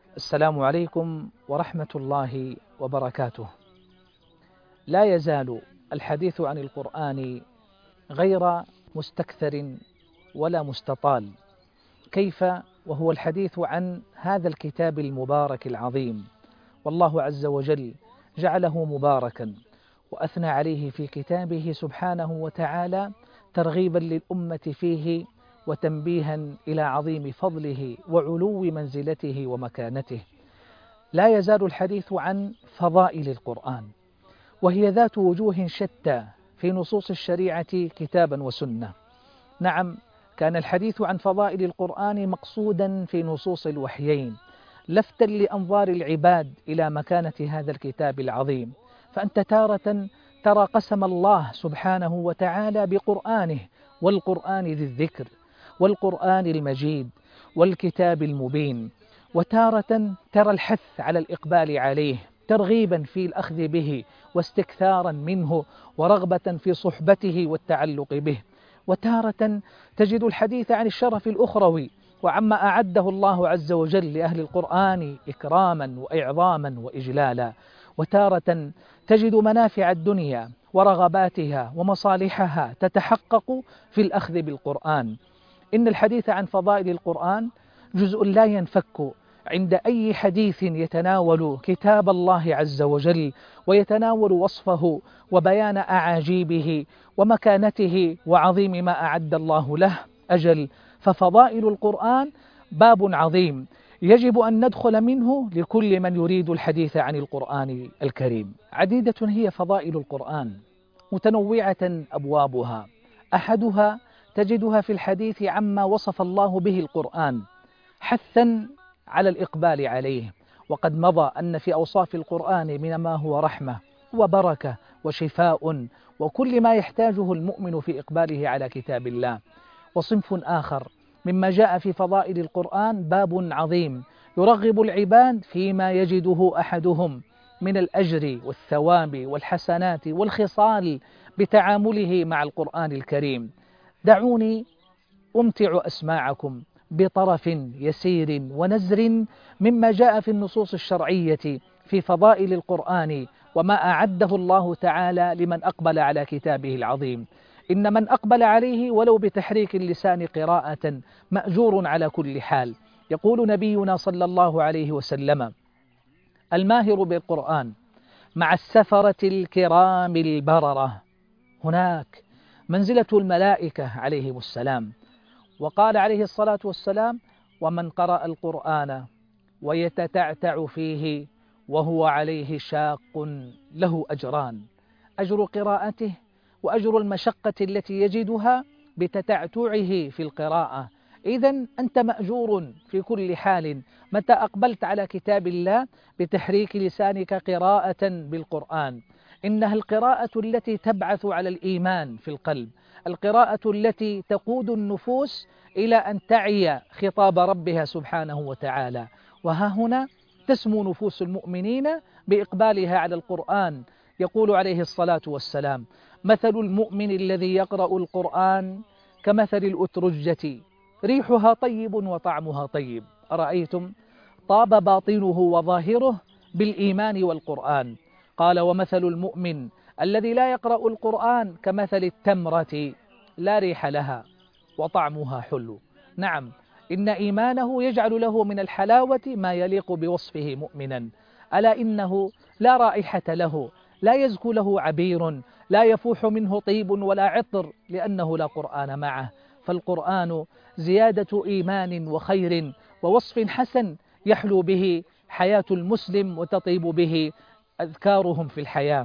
السلام عليكم ورحمة الله وبركاته. لا يزال الحديث عن القرآن غير مستكثر ولا مستطال، كيف وهو الحديث عن هذا الكتاب المبارك العظيم، والله عز وجل جعله مباركا وأثنى عليه في كتابه سبحانه وتعالى ترغيبا للأمة فيه وتنبيها إلى عظيم فضله وعلو منزلته ومكانته. لا يزال الحديث عن فضائل القرآن، وهي ذات وجوه شتى في نصوص الشريعة كتابا وسنة. نعم، كان الحديث عن فضائل القرآن مقصودا في نصوص الوحيين، لفتا لأنظار العباد إلى مكانة هذا الكتاب العظيم. فأنت تارة ترى قسم الله سبحانه وتعالى بقرآنه، والقرآن ذي الذكر، والقرآن المجيد، والكتاب المبين، وتارة ترى الحث على الإقبال عليه ترغيبا في الأخذ به واستكثارا منه ورغبة في صحبته والتعلق به، وتارة تجد الحديث عن الشرف الأخروي وعما أعده الله عز وجل لأهل القرآن إكراما وإعظاما وإجلالا، وتارة تجد منافع الدنيا ورغباتها ومصالحها تتحقق في الأخذ بالقرآن. إن الحديث عن فضائل القرآن جزء لا ينفك عند أي حديث يتناول كتاب الله عز وجل ويتناول وصفه وبيان أعاجيبه ومكانته وعظيم ما أعد الله له. أجل، ففضائل القرآن باب عظيم يجب أن ندخل منه لكل من يريد الحديث عن القرآن الكريم. عديدة هي فضائل القرآن متنوعة أبوابها، أحدها تجدها في الحديث عما وصف الله به القرآن حثا على الإقبال عليه، وقد مضى أن في أوصاف القرآن من ما هو رحمة وبركة وشفاء وكل ما يحتاجه المؤمن في إقباله على كتاب الله. وصنف آخر مما جاء في فضائل القرآن باب عظيم يرغب العباد فيما يجده أحدهم من الأجر والثواب والحسنات والخصال بتعامله مع القرآن الكريم. دعوني أمتع أسماعكم بطرف يسير ونزر مما جاء في النصوص الشرعية في فضائل القرآن وما أعده الله تعالى لمن أقبل على كتابه العظيم. إن من أقبل عليه ولو بتحريك اللسان قراءة مأجور على كل حال. يقول نبينا صلى الله عليه وسلم: الماهر بالقرآن مع السفرة الكرام البررة هناك منزلة الملائكة عليهم السلام. وقال عليه الصلاة والسلام: ومن قرأ القرآن ويتتعتع فيه وهو عليه شاق له أجران، أجر قراءته وأجر المشقة التي يجدها بتتعتعه في القراءة. إذن أنت مأجور في كل حال متى أقبلت على كتاب الله بتحريك لسانك قراءة بالقرآن. إنها القراءة التي تبعث على الإيمان في القلب، القراءة التي تقود النفوس إلى أن تعي خطاب ربها سبحانه وتعالى. وها هنا تسمو نفوس المؤمنين بإقبالها على القرآن. يقول عليه الصلاة والسلام: مثل المؤمن الذي يقرأ القرآن كمثل الأترجة ريحها طيب وطعمها طيب، أرأيتم؟ طاب باطنه وظاهره بالإيمان والقرآن. قال: ومثل المؤمن الذي لا يقرأ القرآن كمثل التمرة لا ريح لها وطعمها حلو. نعم، إن إيمانه يجعل له من الحلاوة ما يليق بوصفه مؤمنا. ألا إنه لا رائحة له، لا يزكو له عبير، لا يفوح منه طيب ولا عطر، لأنه لا قرآن معه. فالقرآن زيادة إيمان وخير ووصف حسن يحلو به حياة المسلم وتطيب به أذكارهم في الحياة.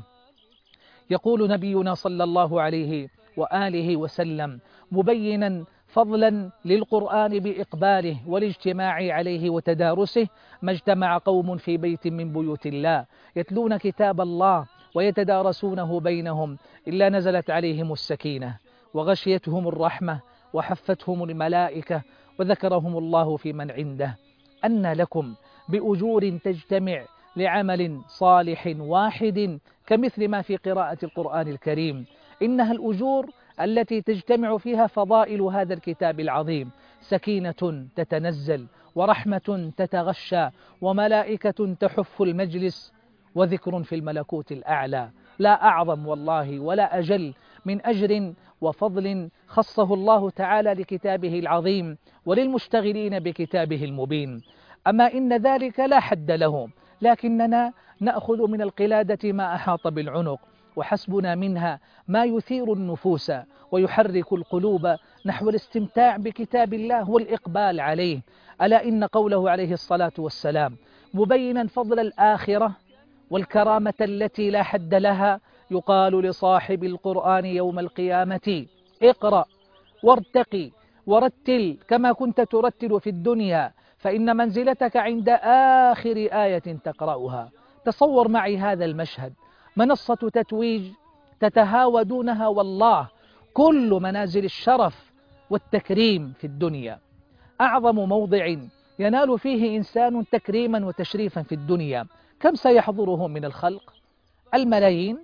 يقول نبينا صلى الله عليه وآله وسلم مبينا فضلا للقرآن بإقباله والاجتماع عليه وتدارسه: ما اجتمع قوم في بيت من بيوت الله يتلون كتاب الله ويتدارسونه بينهم إلا نزلت عليهم السكينة وغشيتهم الرحمة وحفتهم الملائكة وذكرهم الله في من عنده. أن لكم بأجور تجتمع لعمل صالح واحد كمثل ما في قراءة القرآن الكريم. إنها الأجور التي تجتمع فيها فضائل هذا الكتاب العظيم: سكينة تتنزل ورحمة تتغشى وملائكة تحف المجلس وذكر في الملكوت الأعلى. لا أعظم والله ولا أجل من أجر وفضل خصه الله تعالى لكتابه العظيم وللمشتغلين بكتابه المبين. أما إن ذلك لا حد له، لكننا نأخذ من القلادة ما أحاط بالعنق، وحسبنا منها ما يثير النفوس ويحرك القلوب نحو الاستمتاع بكتاب الله والإقبال عليه. ألا إن قوله عليه الصلاة والسلام مبينا فضل الآخرة والكرامة التي لا حد لها، يقال لصاحب القرآن يوم القيامة: اقرأ وارتقي ورتل كما كنت ترتل في الدنيا، فإن منزلتك عند آخر آية تقرأها. تصور معي هذا المشهد، منصة تتويج تتهاوى دونها والله كل منازل الشرف والتكريم في الدنيا. أعظم موضع ينال فيه إنسان تكريما وتشريفا في الدنيا، كم سيحضره من الخلق؟ الملايين.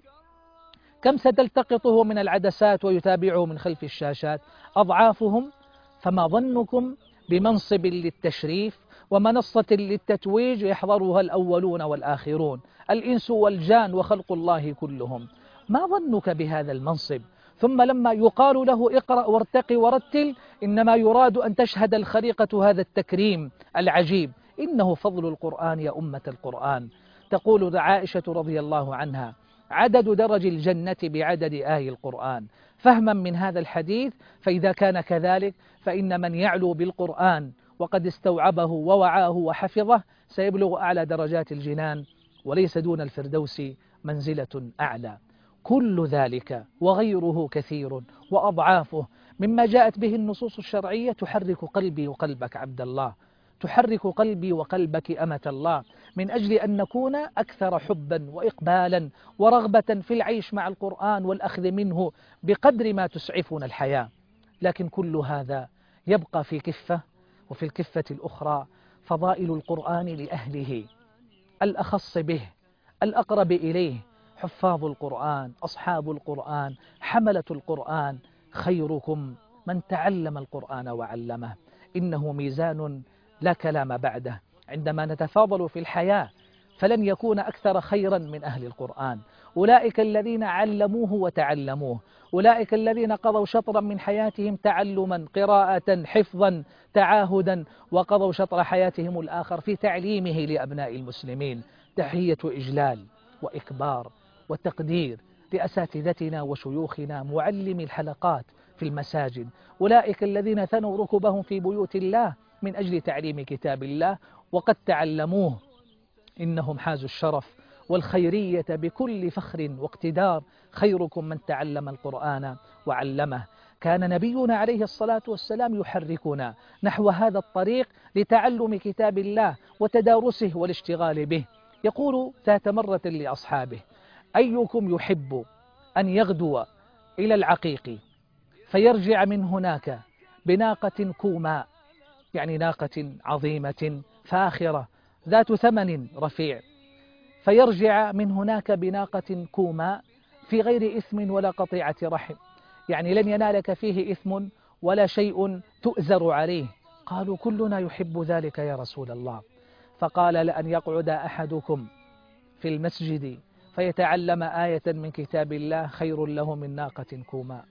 كم ستلتقطه من العدسات ويتابعه من خلف الشاشات؟ أضعافهم. فما ظنكم بمنصب للتشريف ومنصة للتتويج يحضرها الأولون والآخرون، الإنس والجان وخلق الله كلهم؟ ما ظنك بهذا المنصب؟ ثم لما يقال له اقرأ وارتقي ورتل، إنما يراد أن تشهد الخليقة هذا التكريم العجيب. إنه فضل القرآن يا أمة القرآن. تقول عائشة رضي الله عنها: عدد درج الجنة بعدد آي القرآن. فهما من هذا الحديث، فإذا كان كذلك فإن من يعلو بالقرآن وقد استوعبه ووعاه وحفظه سيبلغ أعلى درجات الجنان، وليس دون الفردوس منزلة أعلى. كل ذلك وغيره كثير وأضعافه مما جاءت به النصوص الشرعية تحرك قلبي وقلبك عبد الله، تحرك قلبي وقلبك أمة الله، من أجل أن نكون أكثر حبا وإقبالا ورغبة في العيش مع القرآن والأخذ منه بقدر ما تسعفنا الحياة. لكن كل هذا يبقى في كفة، وفي الكفة الأخرى فضائل القرآن لأهله، الأخص به، الأقرب إليه، حفاظ القرآن، أصحاب القرآن، حملة القرآن. خيركم من تعلم القرآن وعلمه. إنه ميزان لا كلام بعده. عندما نتفاضل في الحياة فلن يكون أكثر خيرا من أهل القرآن. أولئك الذين علموه وتعلموه، أولئك الذين قضوا شطرا من حياتهم تعلما، قراءة، حفظا، تعاهدا، وقضوا شطر حياتهم الآخر في تعليمه لأبناء المسلمين. تحية إجلال وإكبار وتقدير لأساتذتنا وشيوخنا معلمي الحلقات في المساجد، أولئك الذين ثنوا ركبهم في بيوت الله من أجل تعليم كتاب الله وقد تعلموه. إنهم حازوا الشرف والخيرية بكل فخر واقتدار. خيركم من تعلم القرآن وعلمه. كان نبينا عليه الصلاة والسلام يحركنا نحو هذا الطريق لتعلم كتاب الله وتدارسه والاشتغال به. يقول ذات مرة لأصحابه: أيكم يحب أن يغدو إلى العقيق فيرجع من هناك بناقة كوماء، يعني ناقة عظيمة فاخرة ذات ثمن رفيع، فيرجع من هناك بناقة كوماء في غير إثم ولا قطيعة رحم، يعني لن ينالك فيه إثم ولا شيء تؤزر عليه. قالوا: كلنا يحب ذلك يا رسول الله. فقال: لأن يقعد أحدكم في المسجد فيتعلم آية من كتاب الله خير له من ناقة كوماء،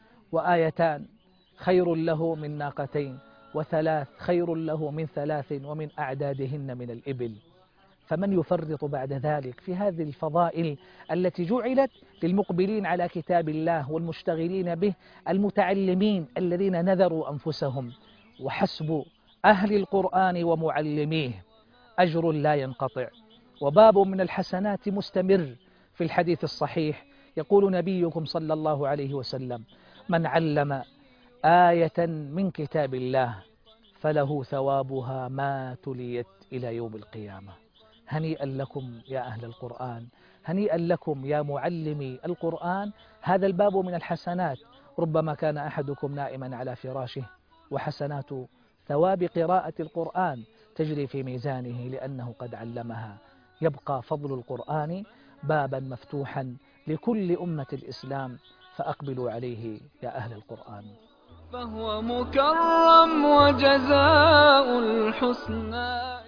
وآيتان خير له من ناقتين، وثلاث خير له من ثلاث ومن أعدادهن من الإبل. فمن يفرط بعد ذلك في هذه الفضائل التي جعلت للمقبلين على كتاب الله والمشتغلين به، المتعلمين الذين نذروا أنفسهم. وحسب أهل القرآن ومعلميه أجر لا ينقطع وباب من الحسنات مستمر. في الحديث الصحيح يقول نبيكم صلى الله عليه وسلم: من علم آية من كتاب الله فله ثوابها ما تليت إلى يوم القيامة. هنيئا لكم يا أهل القرآن، هنيئا لكم يا معلمي القرآن. هذا الباب من الحسنات. ربما كان أحدكم نائما على فراشه وحسنات ثواب قراءة القرآن تجري في ميزانه لأنه قد علمها. يبقى فضل القرآن بابا مفتوحا لكل أمة الإسلام، فأقبلوا عليه يا أهل القرآن. فهو مكرم وجزاء الحسنى.